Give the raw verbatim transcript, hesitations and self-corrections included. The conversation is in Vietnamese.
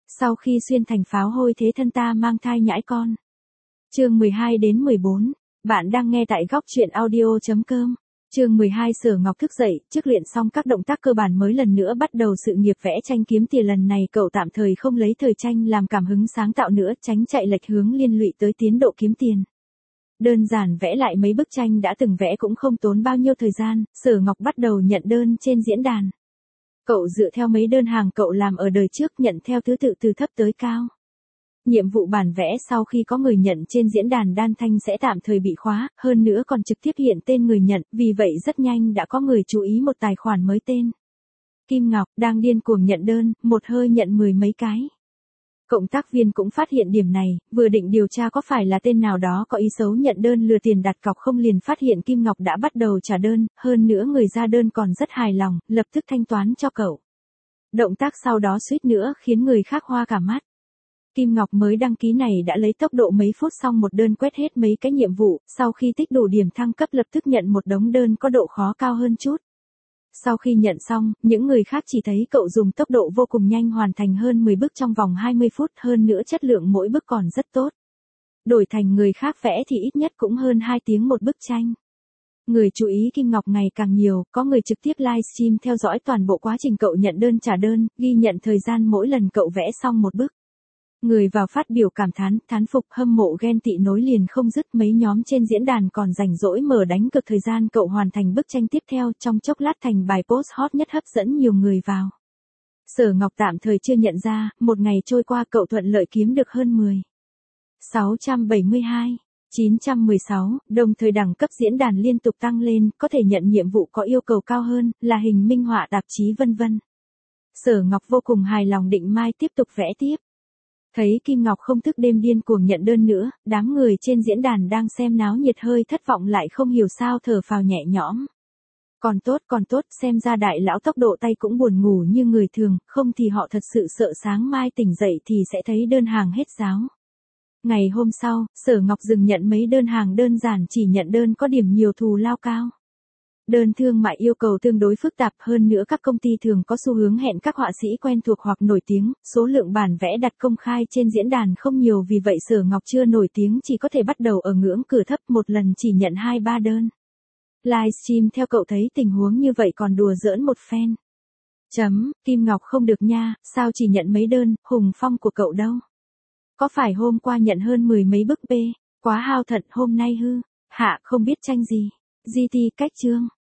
Sau khi xuyên thành pháo hôi thế thân ta mang thai nhãi con. Chương mười hai đến mười bốn. Bạn đang nghe tại góc truyện audio chấm com. Chương mười hai Sở Ngọc thức dậy, trước luyện xong các động tác cơ bản mới lần nữa bắt đầu sự nghiệp vẽ tranh kiếm tiền. Lần này cậu tạm thời không lấy thời tranh làm cảm hứng sáng tạo nữa, tránh chạy lệch hướng liên lụy tới tiến độ kiếm tiền. Đơn giản vẽ lại mấy bức tranh đã từng vẽ cũng không tốn bao nhiêu thời gian, Sở Ngọc bắt đầu nhận đơn trên diễn đàn. Cậu dựa theo mấy đơn hàng cậu làm ở đời trước, nhận theo thứ tự từ thấp tới cao. Nhiệm vụ bản vẽ sau khi có người nhận trên diễn đàn Đan Thanh sẽ tạm thời bị khóa, hơn nữa còn trực tiếp hiện tên người nhận, vì vậy rất nhanh đã có người chú ý một tài khoản mới tên Kim Ngọc, đang điên cuồng nhận đơn, một hơi nhận mười mấy cái. Cộng tác viên cũng phát hiện điểm này, vừa định điều tra có phải là tên nào đó có ý xấu nhận đơn lừa tiền đặt cọc không, liền phát hiện Kim Ngọc đã bắt đầu trả đơn, hơn nữa người ra đơn còn rất hài lòng, lập tức thanh toán cho cậu. Động tác sau đó suýt nữa khiến người khác hoa cả mắt. Kim Ngọc mới đăng ký này đã lấy tốc độ mấy phút xong một đơn, quét hết mấy cái nhiệm vụ, sau khi tích đủ điểm thăng cấp lập tức nhận một đống đơn có độ khó cao hơn chút. Sau khi nhận xong, những người khác chỉ thấy cậu dùng tốc độ vô cùng nhanh hoàn thành hơn mười bức trong vòng hai mươi phút, hơn nữa chất lượng mỗi bức còn rất tốt. Đổi thành người khác vẽ thì ít nhất cũng hơn hai tiếng một bức tranh. Người chú ý Kim Ngọc ngày càng nhiều, có người trực tiếp livestream theo dõi toàn bộ quá trình cậu nhận đơn trả đơn, ghi nhận thời gian mỗi lần cậu vẽ xong một bức. Người vào phát biểu cảm thán, thán phục, hâm mộ ghen tị nối liền không dứt, mấy nhóm trên diễn đàn còn rảnh rỗi mở đánh cược thời gian cậu hoàn thành bức tranh tiếp theo, trong chốc lát thành bài post hot nhất hấp dẫn nhiều người vào. Sở Ngọc tạm thời chưa nhận ra, một ngày trôi qua cậu thuận lợi kiếm được hơn mười. sáu trăm bảy mươi hai, chín trăm mười sáu, đồng thời đẳng cấp diễn đàn liên tục tăng lên, có thể nhận nhiệm vụ có yêu cầu cao hơn, là hình minh họa tạp chí vân vân. Sở Ngọc vô cùng hài lòng định mai tiếp tục vẽ tiếp. Thấy Kim Ngọc không thức đêm điên cuồng nhận đơn nữa, đám người trên diễn đàn đang xem náo nhiệt hơi thất vọng lại không hiểu sao thở phào nhẹ nhõm. Còn tốt còn tốt, xem ra đại lão tốc độ tay cũng buồn ngủ như người thường, không thì họ thật sự sợ sáng mai tỉnh dậy thì sẽ thấy đơn hàng hết giáo. Ngày hôm sau, Sở Ngọc dừng nhận mấy đơn hàng đơn giản, chỉ nhận đơn có điểm nhiều thù lao cao. Đơn thương mại yêu cầu tương đối phức tạp, hơn nữa các công ty thường có xu hướng hẹn các họa sĩ quen thuộc hoặc nổi tiếng, số lượng bản vẽ đặt công khai trên diễn đàn không nhiều, vì vậy Sở Ngọc chưa nổi tiếng chỉ có thể bắt đầu ở ngưỡng cửa thấp, một lần chỉ nhận hai ba đơn. Livestream theo cậu thấy tình huống như vậy còn đùa giỡn một phen. Chấm, Kim Ngọc không được nha, sao chỉ nhận mấy đơn, hùng phong của cậu đâu? Có phải hôm qua nhận hơn mười mấy bức bê, quá hao thật, hôm nay hư, hạ không biết tranh gì. giê tê cách chương.